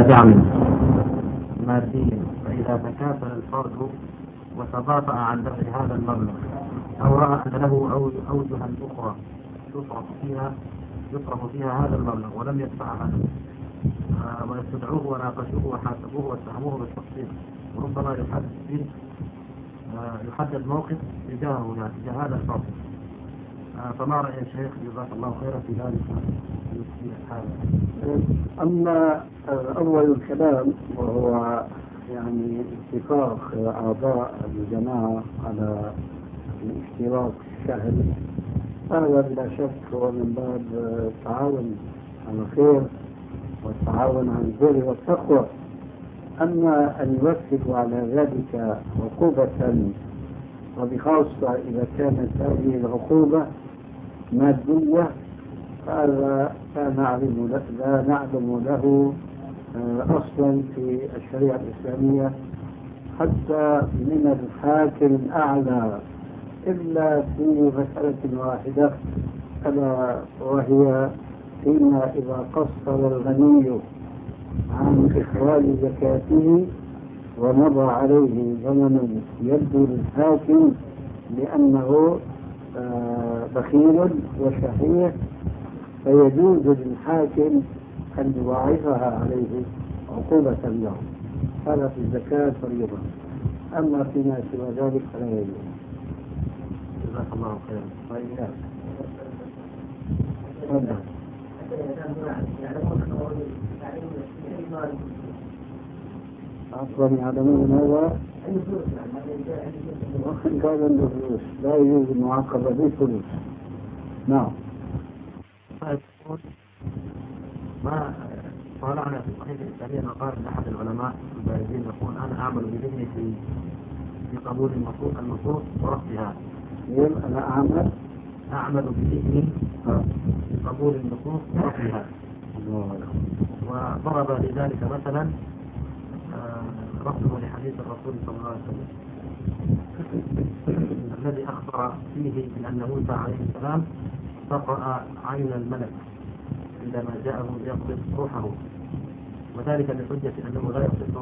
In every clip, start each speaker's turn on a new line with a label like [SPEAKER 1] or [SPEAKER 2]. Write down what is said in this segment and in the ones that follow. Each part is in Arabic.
[SPEAKER 1] دعم مادي، فإذا تكافل الفرد وتباطأ عن دفع هذا المبلغ أو رأى أن له أوجها أخرى يصرف فيها هذا المبلغ ولم يدفعها ويستدعوه وناقشوه وحاسبوه واتهموه بالتقصير، وربما يحدد موقف تجاهه يعني تجاه هذا الفرد. فما رأي الشيخ جزاك الله خيرا في ذلك الحالة؟
[SPEAKER 2] أما أول الكلام وهو يعني اتفاق أعضاء الجماعة على الاشتراك الشهري، هذا بلا شك هو من باب التعاون على الخير والتعاون على البر والتقوى. أما أن يوثقوا على ذلك عقوبة، وبخاصة إذا كانت هذه العقوبة مادية، فهذا لا نعلم له أصلا في الشريعة الإسلامية حتى من الحاكم الأعلى، إلا في مسألة واحدة، ألا وهي فيما إذا قصر الغني عن إخراج زكاته ومضى عليه زمن يبدو للحاكم بأنه بخيل وشحيح، فيجوز للحاكم أن يضاعفها عليه عقوبة له. هذا في الزكاة فريضة، أما فيما سوى ذلك فلا يجوز.
[SPEAKER 1] جزاك الله خيرا.
[SPEAKER 2] طيب أصلا يعلمون هذا وخن كان الفلوس لا يجوز المعاقبة بالفلوس. نعم.
[SPEAKER 1] ما طالعنا في الصحيح الإسلامي مقال أحد العلماء البارزين يقول أنا أعمل بذهني في قبول النصوص ورفضها.
[SPEAKER 2] أنا
[SPEAKER 1] أعمل بذهني في قبول النصوص ورفضها. وضرب لذلك مثلا رفضه لحديث الرسول صلى الله عليه وسلم الذي أخبر فيه بأن موسى عليه السلام سقى عين الملك عندما جاءه ليقبض روحه، وذلك بحجة أنه لا يصح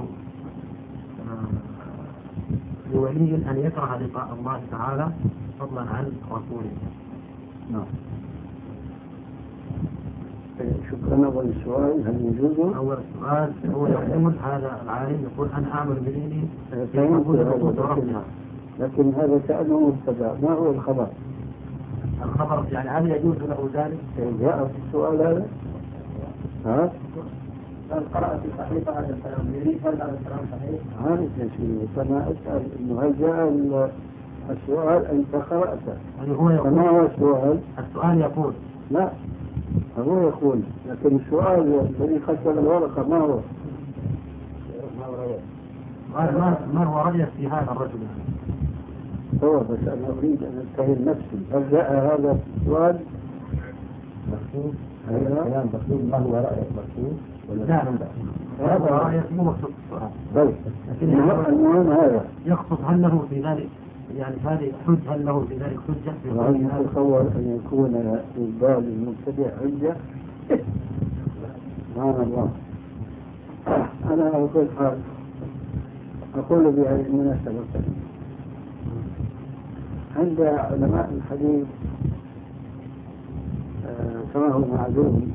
[SPEAKER 1] لولي أن يكره لقاء الله تعالى فضلا عن رسوله.
[SPEAKER 2] نعم. شكرا. أول سؤال، هل يجوز؟
[SPEAKER 1] أول سؤال هو يقول هذا العالم يقول أنا أعمل بديني في قبول النصوص ورفضها،
[SPEAKER 2] لكن هذا كأنه مبتدأ. ما هو الخبر؟
[SPEAKER 1] الخبر يعني هل يجوز له ذلك؟
[SPEAKER 2] جاء في السؤال هذا؟ ها؟
[SPEAKER 1] هل قرأت في صحيفة هذا الكلام؟ يريد هل هذا الكلام صحيح؟
[SPEAKER 2] عارف يا شيخ، فأنا أسأل إنه هل جاء السؤال أنت قرأته؟
[SPEAKER 1] يعني هو يقول.
[SPEAKER 2] فما هو السؤال؟
[SPEAKER 1] السؤال يقول.
[SPEAKER 2] لا، هو يقول، لكن السؤال الذي خسر الورقة ما هو؟
[SPEAKER 1] ما هو رأيك في هذا الرجل؟
[SPEAKER 2] هو بس أنا أريد أن أتهم نفسي، هل جاء هذا السؤال؟
[SPEAKER 1] مكتوب؟
[SPEAKER 2] هذا
[SPEAKER 1] كلام مكتوب. ما هو رأيك مكتوب؟ لا، هذا رأيك مو مكتوب في السؤال.
[SPEAKER 2] بل
[SPEAKER 1] لكن
[SPEAKER 2] المهم هذا
[SPEAKER 1] يقصد هل له في ذلك يعني هذه حجة، هل له في ذلك حجة؟
[SPEAKER 2] وهل يتصور أن يكون إقبال المبتدع حجة؟ سبحان الله. أنا أقول بهذه المناسبة عند علماء الحديث كما هو معلوم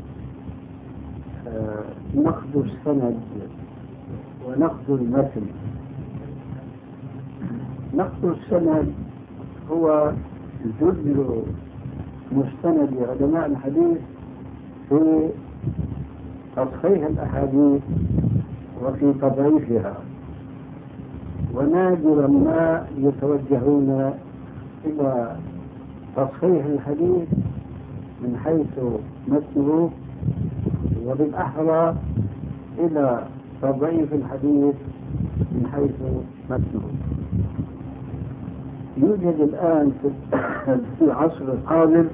[SPEAKER 2] نقد السند ونقد المتن. نقد السند هو جزء مستند علماء الحديث في تصحيح الأحاديث وفي تضعيفها، ونادرا ما يتوجهون إلى تصحيح الحديث من حيث متنه، وبالأحرى إلى تضعيف الحديث من حيث متنه. يوجد الآن في العصر القادم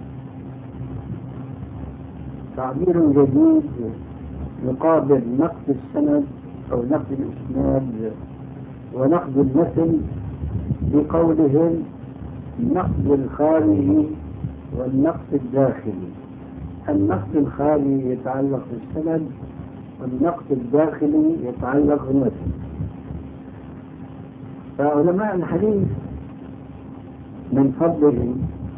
[SPEAKER 2] تعبير جديد يقابل نقد السند أو نقد الإسناد ونقد المتن بقولهم النقد الخارجي والنقد الداخلي. النقد الخارجي يتعلق بالسند والنقد الداخلي يتعلق بالمتن. فعلماء الحديث من فضلهم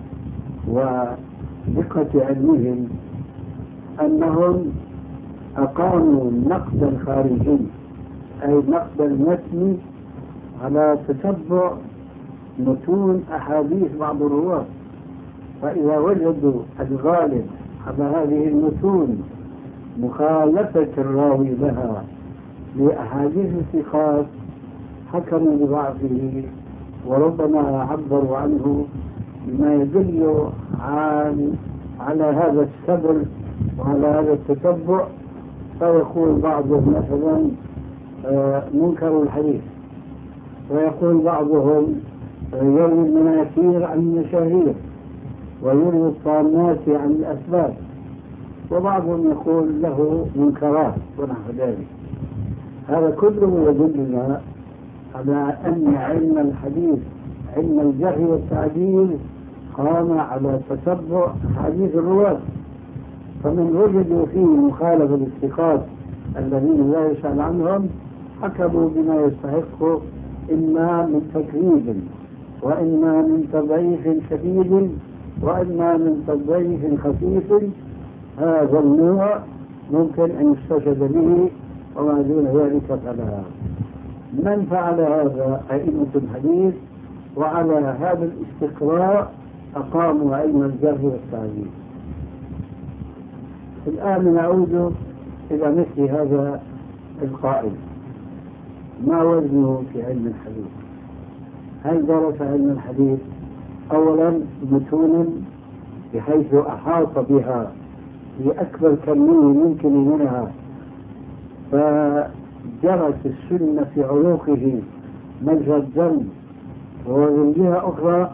[SPEAKER 2] ودقة علمهم أنهم أقاموا النقد الخارجي أي نقد المتن على تتبع متون أحاديث بعض الرواة، فإذا وجدوا الغالب على هذه المتون مخالفة الراوي لها لأحاديث الثقات حكموا بضعفه، وربما عبروا عنه بما يدل على هذا السبل وعلى هذا التتبع، فيقول بعضهم مثلا منكر الحديث، ويقول بعضهم يروي المناكير عن المشاهير ويروي الطامات عن الأسباب، وبعضهم يقول له منكرات ونحو ذلك. هذا كله يدلنا على أن علم الحديث علم الجرح والتعديل قام على تتبع حديث الرواة، فمن وجدوا فيه مخالفة للثقات الذين لا يسأل عنهم حكموا بما يستحق إما من تكذيب وإما من تضعيف شديد وإما من تضعيف خفيف. هذا النوع ممكن أن يستشهد به وما دون ذلك فلا. من فعل هذا أئمة الحديث، وعلى هذا الاستقراء أقاموا علم الجرح والتعديل. الآن نعود إلى مثل هذا القائل، ما وزنه في علم الحديث؟ هل درس علم الحديث أولا متون بحيث أحاط بها في أكبر كمية ممكن منها، فجرت السنة في عنقه مجرى الدم، ومن جهة أخرى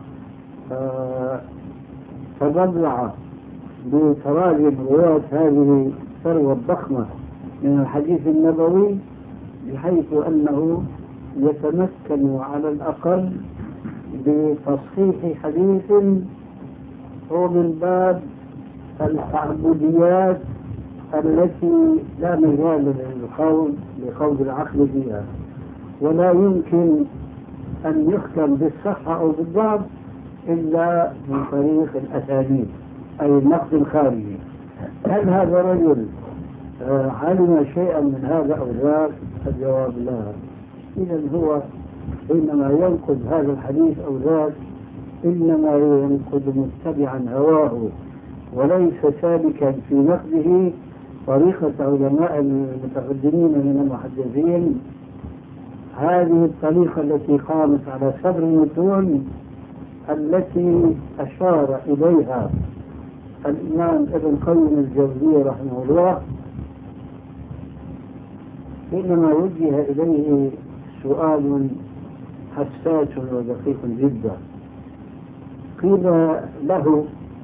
[SPEAKER 2] تضلع بتراجم رواة هذه الثروة الضخمة من الحديث النبوي بحيث أنه يتمكن على الأقل بتصحيح حديث هو من باب التعبديات التي لا مجال لخوض العقل فيها، ولا يمكن أن يحكم بالصحة أو بالضعف إلا من طريق الأساليب أي النقد الخارجي. هل هذا الرجل علم شيئا من هذا أو ذاك؟ الجواب لا. إذا هو حينما ينقد هذا الحديث أو ذاك إنما ينقد متبعا هواه، وليس سالكا في نقده طريقة علماء المتقدمين من المحدثين. هذه الطريقة التي قامت على صدر المتون التي أشار إليها الإمام ابن قيم الجوزية رحمه الله حينما وجه إليه سؤال حساس ودقيق جدا. قيل له: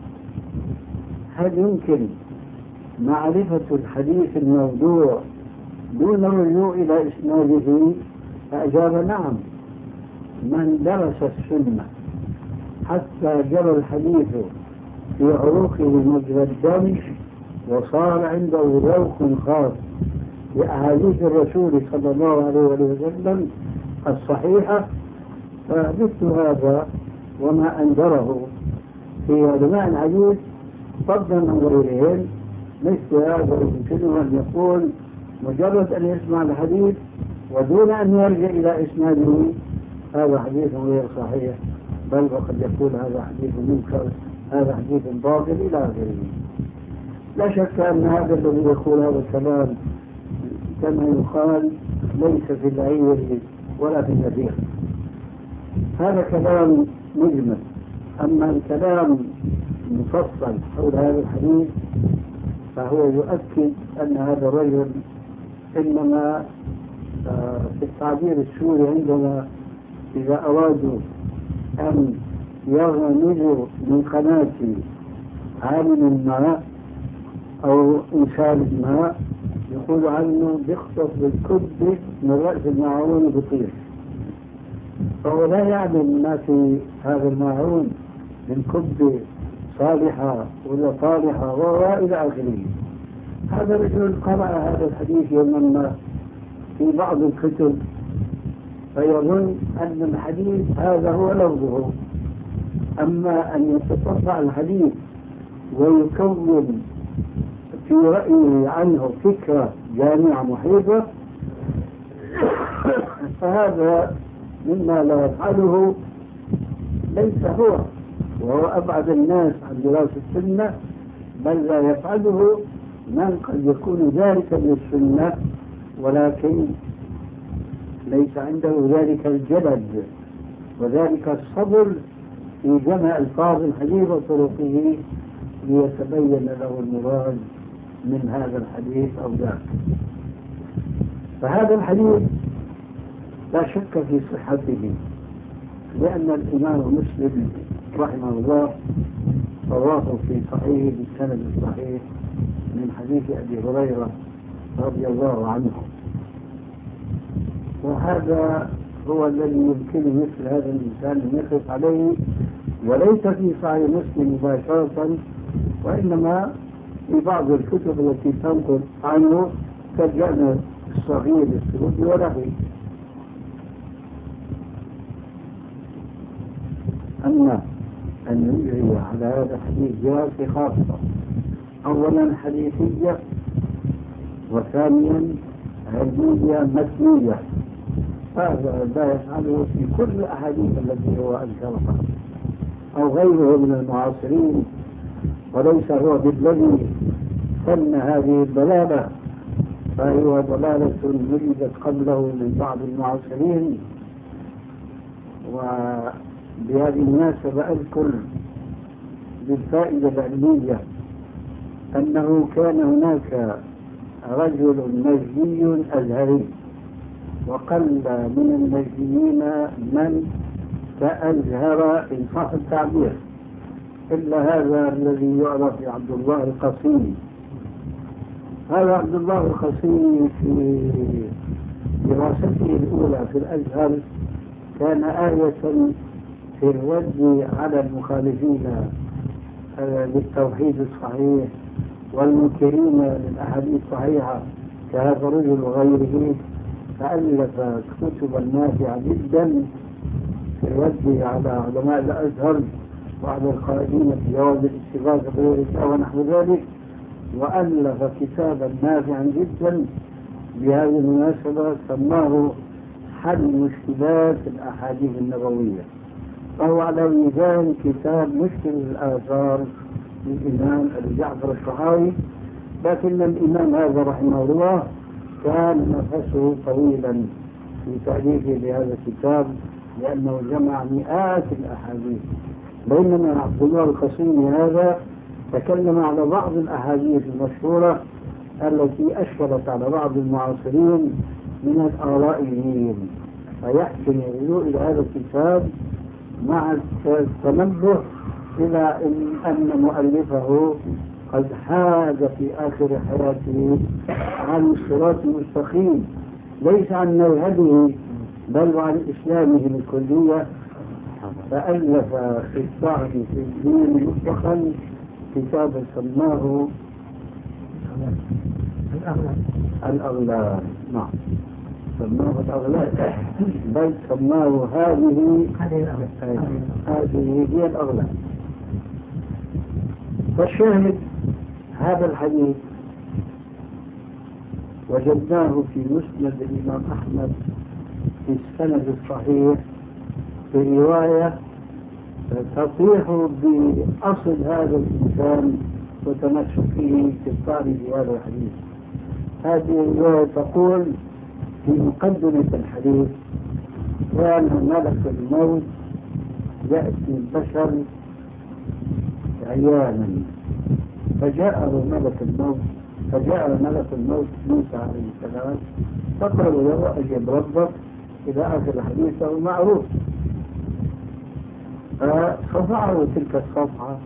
[SPEAKER 2] هل يمكن معرفة الحديث الموضوع دون الرجوع إلى إسناده؟ فأجاب: نعم، من درس السنة حتى جرى الحديث في عروقه مجرى الدم وصار عنده ذوق خاص لأحاديث الرسول صلى الله عليه وسلم الصحيحة، فمثل هذا وما أنذره في علماء الحديث فضلا عن غيرهم، مثل هذا يمكنه أن يقول مجرد أن يسمع الحديث ودون أن يرجع إلى إسناده هذا حديث غير صحيح، بل وقد يقول هذا حديث منكر، هذا حديث باطل إلى آخره. لا شك أن هذا الذي يقول هذا الكلام كما يقال ليس في العير ولا في النذير، هذا كلام مجمل. أما الكلام مفصل حول هذا الحديث فهو يؤكد أن هذا الرجل إنما في التعبير السوري عندما إذا أرادوا أن يغمزوا من قناة عالم ما أو إنسان ما يقول عنه بيخطف بالكب من رأس الماعون بطير، فهو لا يعلم ما في هذا الماعون من كب صالحة ولا طالحة وإلى آخره. هذا رجل قرأ هذا الحديث يوما ما في بعض الكتب فيظن أن الحديث هذا هو لفظه، أما أن يتطبع الحديث ويكون في رأيه عنه فكرة جامعة محيطة فهذا مما لا يفعله ليس هو، وهو أبعد الناس عن دراسة السنة، بل لا يفعله من قد يكون ذلك للسنة ولكن ليس عنده ذلك الجلد وذلك الصبر في جمع ألفاظ الحديث وطرقه ليتبين له المراد من هذا الحديث أو ذاك. فهذا الحديث لا شك في صحته، لأن الإمام مسلم رحمه الله رواه في صحيح بالسند الصحيح من حديث أبي هريرة رضي الله عنه، وهذا هو الذي يمكن مثل هذا الإنسان أن يقف عليه، وليس في صحيح مسلم مباشرة وإنما في بعض الكتب التي تنقل عنه كالجامع الصغير للسلوك ونحوه. أما أن يجري على هذا الحديث دراسة خاصة، أولا حديثية، وثانيا علمية متنية، هذا لا يفعله في كل الأحاديث التي هو أنكرها أو غيره من المعاصرين، وليس هو بالذي سن هذه الضلالة، فهو ضلالة وجدت قبله من بعض المعاصرين. وبهذه المناسبة أذكر بالفائدة العلمية أنه كان هناك رجل نجدي أزهري، وقل من النجديين من تأزهر إن صح التعبير، إلا هذا الذي يعرف عبد الله القصيمي. هذا عبد الله القصيمي في دراسته الأولى في الأزهر كان آية في الرد على المخالفين للتوحيد الصحيح والمنكرين للأحاديث الصحيحة كهذا الرجل وغيره، فألف كتبا نافعة جدا في الرد على علماء الأزهر وعلى القائلين بجواز الاستغاثة بالرسالة ونحو ذلك، وألف كتابا نافعا جدا بهذه المناسبة سماه حل مشكلات الأحاديث النبوية، فهو على ميزان كتاب مشكل الآثار للإمام أبي جعفر الطحاوي. لكن الإمام هذا رحمه الله كان نفسه طويلا في تأليفه لهذا الكتاب لأنه جمع مئات الأحاديث، بينما عبد الله القصيمي هذا تكلم على بعض الأحاديث المشهورة التي أشكلت على بعض المعاصرين من الآرائيين، فيحسن الرجوع إلى هذا الكتاب مع التنبه إلى أن مؤلفه قد حاد في آخر حياته عن الصراط المستقيم، ليس عن منهجه بل عن إسلامه بالكلية، فألف في الصعب في الدين مطلقا كتابا سماه الأغلال. نعم، سماه الأغلال، بل سماه هذه هي الأغلال. فالشاهد هذا الحديث وجدناه في مسند الإمام أحمد في السند الصحيح في رواية تصيح بأصل هذا الإنسان وتمسكه في الطعن في هذا الحديث. هذه الرواية تقول في مقدمة الحديث: كان ملك الموت يأتي البشر عيانا، فجاء ملك الموت موسى عليه السلام فقال له: أجب ربك، إلى آخر الحديث معروف. فصفعه تلك الصفحة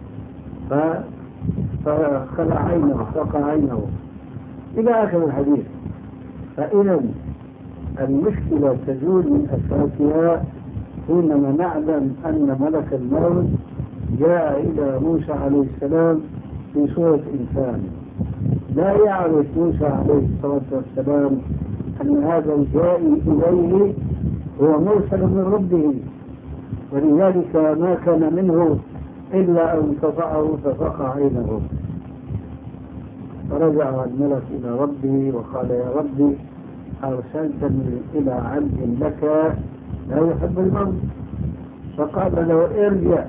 [SPEAKER 2] فخلع عينه وفقع عينه إلى آخر الحديث. فإذا المشكلة تزول من أساسها حينما نعلم أن ملك الموت جاء إلى موسى عليه السلام في صورة إنسان، لا يعرف موسى عليه الصلاة والسلام أن هذا الجائي إليه هو مرسل من ربه، ولذلك ما كان منه إلا أن تضعه ففقع عينه. فرجع الملك إلى ربه وقال: يا ربي، أرسلتني إلى عبد لك لا يحب الموت. فقال له: ارجع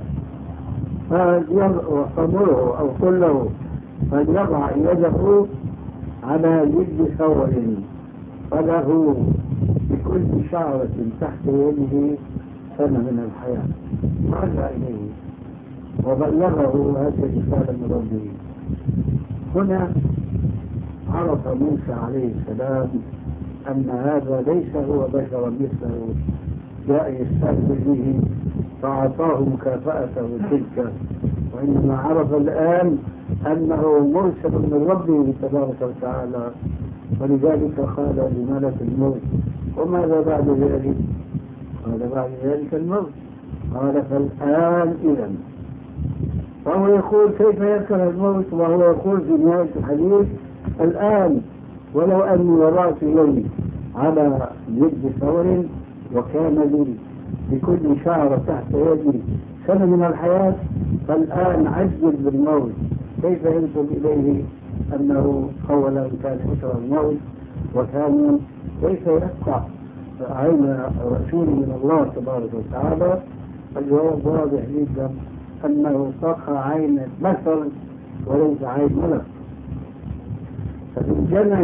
[SPEAKER 2] فأمره أو قل له فليضع يده على جلد ثور فله بكل شعرة تحت يده سنة من الحياة. رجع إليه وبلغه هذه الرسالة من ربه. هنا عرف موسى عليه السلام أن هذا ليس هو بشرا مثله جاء يستهزئ به فأعطاه مكافأته تلك، وإنما عرف الآن أنه مرسل من ربه تبارك وتعالى. ولذلك قال لملك الموت: وماذا بعد ذلك؟ قال: بعد ذلك الموت. قال: فالآن إذن. فهو يقول: كيف يكره الموت وهو يقول في نهاية الحديث: الآن، ولو أني وضعت يدي على يد ثور وكان لي بكل شعرة تحت يدي سنة من الحياة، فالآن عجل بالموت. كيف ينسب إليه أنه أولا كان يكره الموت، وثانيا كيف يقطع عين رسول من الله تبارك وتعالى؟ الجواب واضح جدا، أنه قطع عين بشر وليس عين ملك. ففي الجمع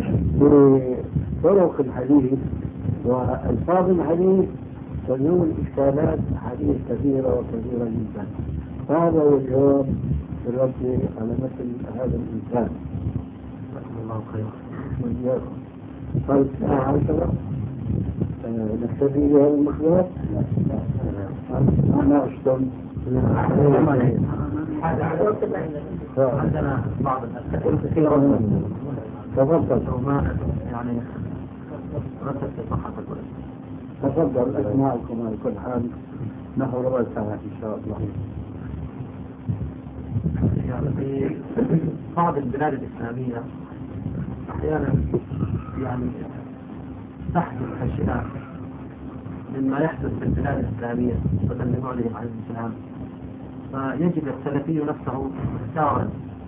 [SPEAKER 2] بطرق الحديث وألفاظ الحديث تزول إشكالات حديث كثيرة وكثيرة جدا. هذا هو الجواب بالرد على مثل هذا الإنسان.
[SPEAKER 1] الله خير.
[SPEAKER 2] طيب، عشرة نكتفي بهذا المخلوق. أنا أشتم
[SPEAKER 1] عندنا بعض الأسئلة كثيرة.
[SPEAKER 2] تفضل.
[SPEAKER 1] وما يعني رتب في صحتك.
[SPEAKER 2] تفضل، أسمعكم على كل حال نحو ربع ساعة إن شاء الله.
[SPEAKER 1] يعني في بعض البلاد الإسلامية أحيانا يعني تحدث أشياء مما يحدث في البلاد الإسلامية بدل لبعدهم عن الإسلام، فيجد السلفي نفسه محتارا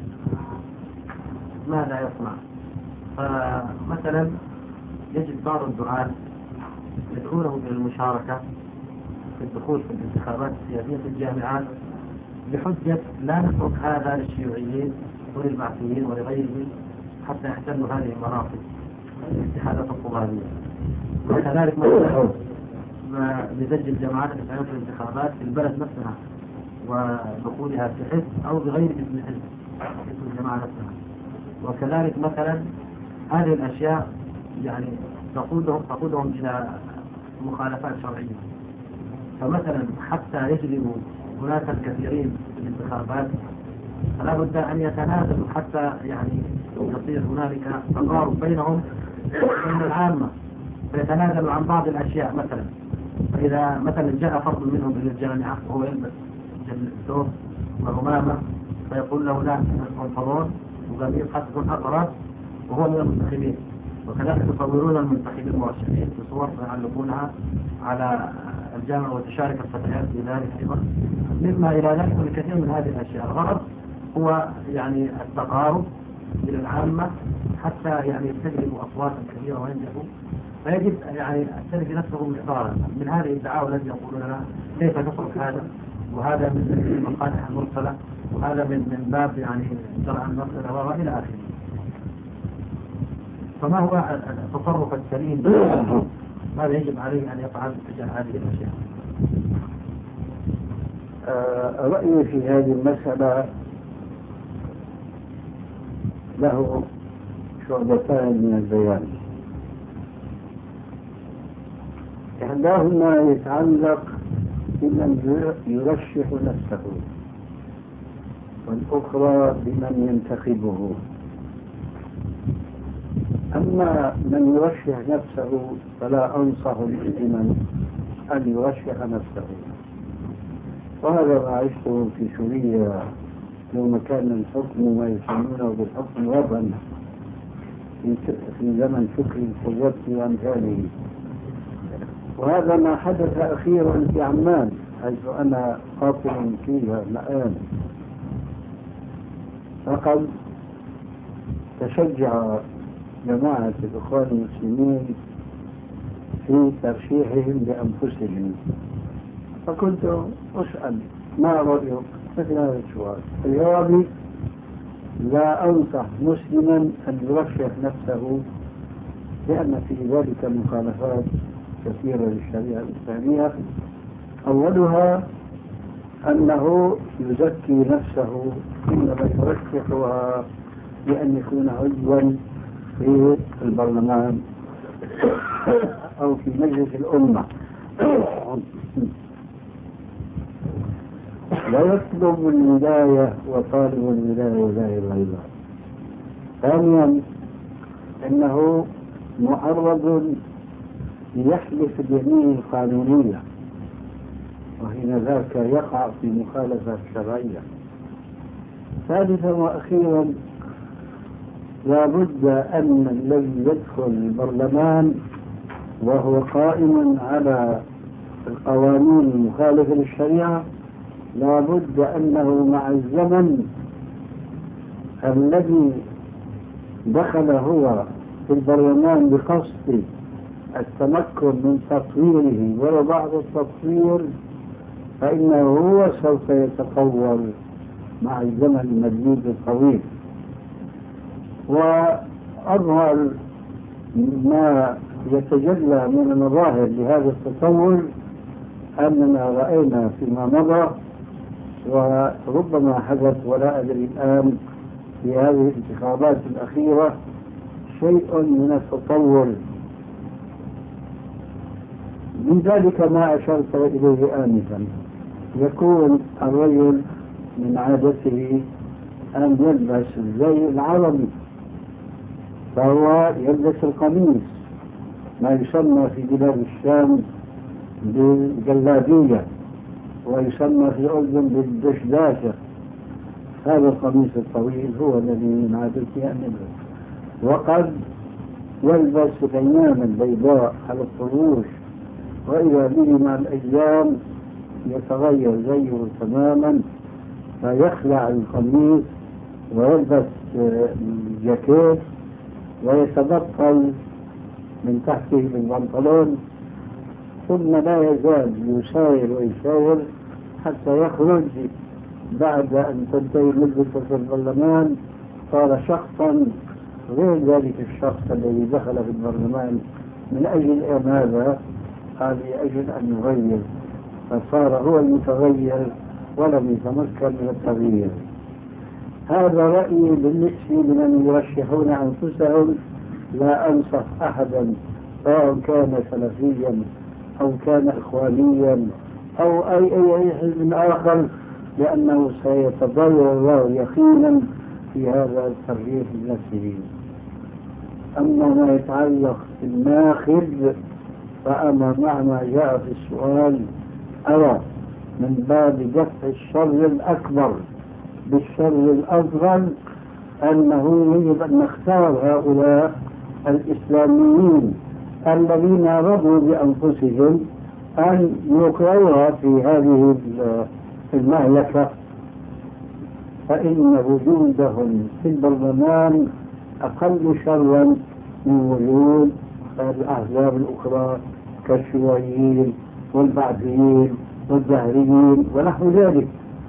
[SPEAKER 1] ماذا يصنع. فمثلا يجد بعض الدعاة يدعونه إلى المشاركة في الدخول في الانتخابات السياسية في الجامعات بحجة لا نترك هذا للشيوعيين وللبعثيين ولغيرهم حتى يحتلوا هذه المناصب الاتحادات الطلابية. وكذلك مثلا بسجل جماعات الإسلامية في الانتخابات في البلد نفسها ودخولها في حزب أو بغير اسم حزب اسم الجماعة نفسها. وكذلك مثلا هذه الأشياء يعني تقودهم إلى مخالفات شرعية. فمثلا حتى يجلبوا هناك الكثيرين في الانتخابات فلا بد أن يتنازلوا حتى يعني يصير هنالك تقارب بينهم وبين العامة، فيتنازلوا عن بعض الأشياء. مثلا فإذا مثلا جاء فرد منهم إلى الجامعة وهو يلبس ثوب وعمامة فيقول له: لا، البنطلون وقميص حتى يكون أقرب وهو من المنتخبين. وكذلك يصورون المنتخبين المرشحين في صور يعلقونها على الجامعة وتشارك الفتيات في ذلك أيضا، مما إلى ذلك من كثير من هذه الأشياء. الغرض هو يعني التقارب إلى العامة حتى يعني يستجلبوا أصواتا كثيرة وينجحوا. فيجب يعني السلفي نفسه محتارا من هذه الدعاوى التي يقولون لنا كيف تترك هذا، وهذا من المقادح المرسلة، وهذا من باب يعني درء المسألة وإلى آخره. فما هو التصرف السليم؟ ماذا يجب عليه أن يفعل تجاه هذه الأشياء؟
[SPEAKER 2] رأيي في هذه المسألة له شعبتان من البيان. إحداهما يتعلق بمن يرشح نفسه، والأخرى بمن ينتخبه. أما من يرشح نفسه فلا أنصح لمن أن يرشح نفسه، وهذا ما عشته في سوريا يوم كان الحكم ما يسمونه بالحكم وضعا في زمن شكر القوات وأمثاله. وهذا ما حدث أخيرا في عمان حيث أنا قاطع فيها الآن. فقد تشجع جماعة الإخوان المسلمين في ترشيحهم لأنفسهم، فكنت أسأل ما رأيك مثل هذا السؤال؟ الجواب: لا أنصح مسلما أن يرشح نفسه، لأن في ذلك مخالفات كثيرة للشريعة الإسلامية. أولها أنه يزكي نفسه حينما يرشحها بأن يكون عضوا في البرلمان أو في مجلس الأمة، لا يطلب الولاية وطالب الولاية لا إله إلا الله. ثانيا أنه معرض ليحلف اليمين القانونية، وحين ذاك يقع في مخالفة شرعية. ثالثا وأخيرا لا بد أن الذي يدخل البرلمان وهو قائم على القوانين المخالفة للشريعة لا بد أنه مع الزمن الذي دخل هو في البرلمان بقصد التمكن من تطويره ولا بعض التطوير، فإنه هو سوف يتطور مع الزمن المديد الطويل. وأظهر ما يتجلى من المظاهر لهذا التطور أننا رأينا فيما مضى وربما حدث ولا أدري الآن في هذه الانتخابات الأخيرة شيء من التطور. من ذلك ما أشرت إليه آنفا، يكون الرجل من عادته أن يلبس الزي العربي، فهو يلبس القميص ما يسمى في بلاد الشام بالجلابية ويسمى في الأردن بالدشداشة. هذا القميص الطويل هو الذي من عادته أن يلبس، وقد يلبس العمامة البيضاء على الطروش، وإذا به مع الأيام يتغير زيه تماما فيخلع القميص ويلبس الجاكيت ويتبطل من تحته بالبنطلون، ثم لا يزال يساير ويساير حتى يخرج بعد أن تنتهي مدته في البرلمان صار شخصا غير ذلك الشخص الذي دخل في البرلمان من أجل ماذا؟ قال لأجل أن يغير، فصار هو المتغير ولم يتمكن من التغيير. هذا رأيي بالنسبة لمن يرشحون أنفسهم. لا أنصح أحدا سواء كان سلفيا أو كان إخوانيا أو أي حزب آخر، لأنه سيتضرر الله يقينا في هذا الترشيح لنفسه. أما ما يتعلق بالماخذ فأنا مع ما جاء في السؤال أرى من باب دفع الشر الأكبر بالشر الأصغر أنه يجب أن نختار هؤلاء الإسلاميين الذين رضوا بأنفسهم أن يوقعوها في هذه المهلكة، فإن وجودهم في البرلمان أقل شرا من وجود الأحزاب الأخرى كالشيوعيين والبعثيين والزهريين ونحو ذلك.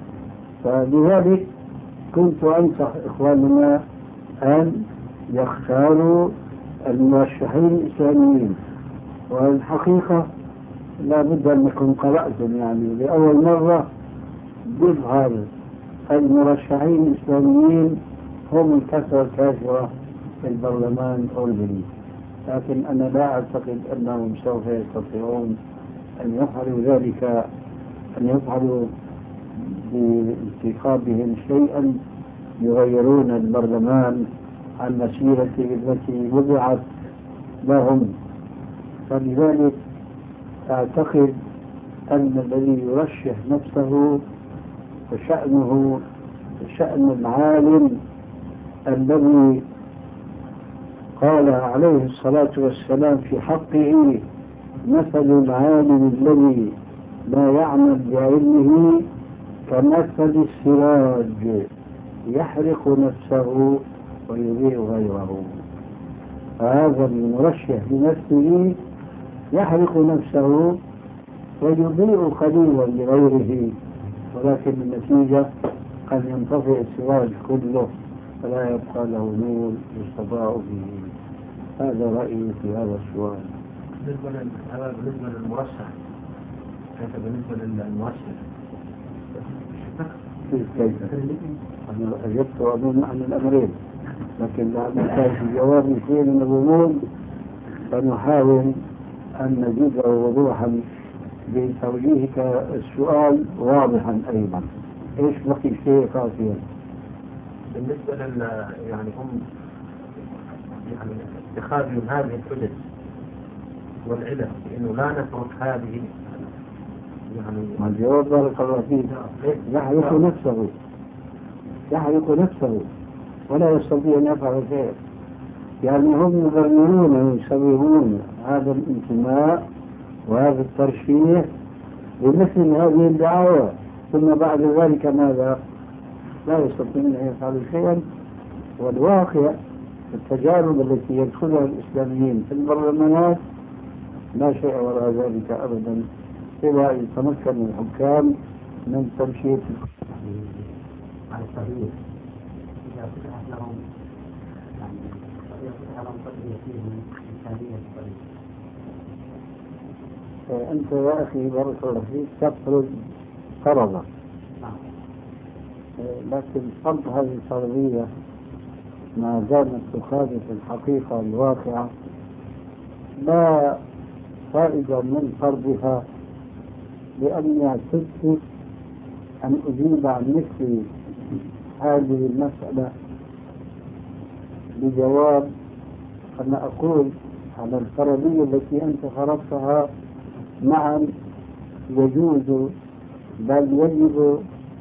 [SPEAKER 2] فلذلك كنت أنصح إخواننا أن يختاروا المرشحين الإسلاميين. والحقيقة لا بد أن نكون قرأتم يعني لأول مرة يظهر المرشحين الإسلاميين هم الكثرة الكافرة في البرلمان الأردني، لكن أنا لا أعتقد أنهم سوف يستطيعون أن يفعلوا ذلك، أن يفعلوا بانتخابهم شيئا يغيرون البرلمان عن مسيرته التي وضعت لهم. فلذلك أعتقد أن الذي يرشح نفسه فشأنه شأن العالم الذي قال عليه الصلاة والسلام في حقه: مثل العالم الذي لا يعمل بعلمه كمثل السراج يحرق نفسه ويضيء غيره. هذا المرشح لنفسه يحرق نفسه ويضيء قليلا لغيره، ولكن النتيجة قد ينطفئ السراج كله فلا يبقى له نور يستضاء به. هذا رأيي في هذا السؤال.
[SPEAKER 1] بالنسبة للمرشح، كيف بالنسبة للمؤشر؟
[SPEAKER 2] كيف؟ أنا أجبت أظن عن الأمرين، لكن لأن كان في جوابي شيء من الغموض فنحاول أن نزيده وضوحا بتوجيهك السؤال واضحا أيضا. إيش بقي شيء قاسيا؟
[SPEAKER 1] بالنسبة يعني هم يعني اتخاذ من هذه الحجج والعلم لأنه لا نترك هذه يعني
[SPEAKER 2] الجواب بارك الله فيك. يحرق نفسه ولا يستطيع أن يفعل شيء، يعني هم يبررون ويسوون هذا الانتماء وهذا الترشيح بمثل هذه الدعاوى، ثم بعد ذلك ماذا؟ لا يستطيعون أن يفعلوا شيئا. والواقع التجارب التي يدخلها الإسلاميين في البرلمانات لا شيء وراء ذلك أبدا، إلا أن يتمكن الحكام من تمشيط
[SPEAKER 1] على التغيير. إذا فتحت لهم يعني فتح لهم تقضية فيهم إنسانية الطريق.
[SPEAKER 2] أنت يا أخي بارك الله فيك تفرض فرضا، لكن فرض هذه الفرضية ما دامت تخالف الحقيقة الواقعة لا فائدة من فرضها، لأني اعتدت أن أجيب عن مثل هذه المسألة بجواب أنا أقول على الفرضية التي أنت فرضتها نعم يجوز بل يجب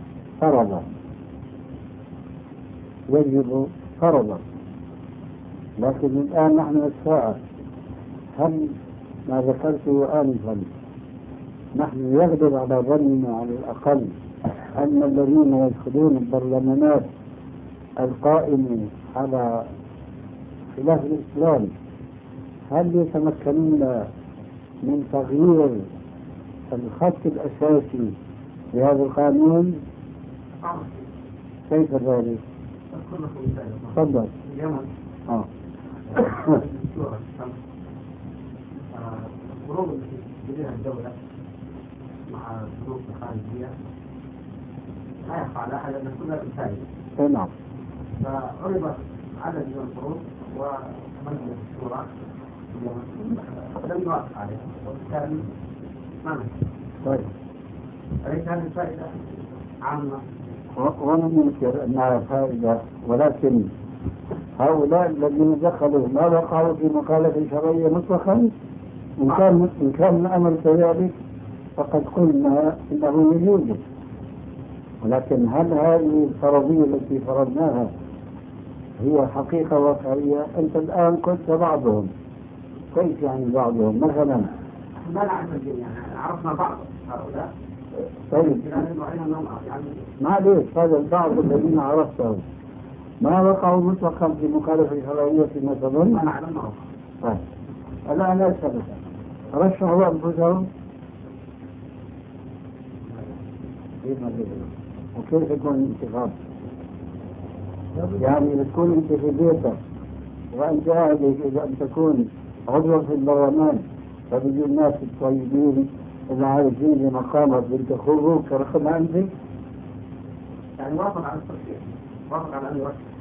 [SPEAKER 2] فرضا، لكن الآن نحن نتساءل هل ما ذكرته آنفا نحن يغلب على ظننا على الأقل أن الذين يدخلون البرلمانات القائمة على خلاف الإسلام هل يتمكنون من تغيير الخط الأساسي لهذا القانون؟ كيف ذلك؟ تفضل.
[SPEAKER 1] الفروض التي تجريها الدولة مع الظروف الخارجية لا يخفى على أحد أن كلها بالفائدة.
[SPEAKER 2] نعم.
[SPEAKER 1] فعرضت عدد من الفروض ومجلس الشورى لم يوافق عليها وبالتالي ما نجح.
[SPEAKER 2] طيب.
[SPEAKER 1] أليس هذه الفائدة عامة؟
[SPEAKER 2] ومن ينكر أنها فائدة، ولكن هؤلاء الذين دخلوا ما وقعوا في مخالفة شرعية مطلقا. إن كان الأمر كذلك فقد قلنا إنه يوجد، ولكن هل هذه الفرضية التي فرضناها هي حقيقة واقعية؟ أنت الآن قلت بعضهم. كيف يعني بعضهم؟ مثلا
[SPEAKER 1] ما نعرف يعني عرفنا بعض هؤلاء.
[SPEAKER 2] طيب معليش، هذا البعض الذين عرفتهم ما وقعوا مطلقا في مخالفة شرعية مثلا؟
[SPEAKER 1] ما نعلمه.
[SPEAKER 2] طيب الآن لا سبب رشحوا أنفسهم وكيف يكون الانتخاب؟ يعني بتكون أنت في بيتك وأنت قاعد إذا أن تكون عضوا في البرلمان فبيجوا الناس الطيبين اللي عارفين لمقامك بنتخبوك رقم عندك.
[SPEAKER 1] يعني وافق على الترشيح، وافق على أن يرشح.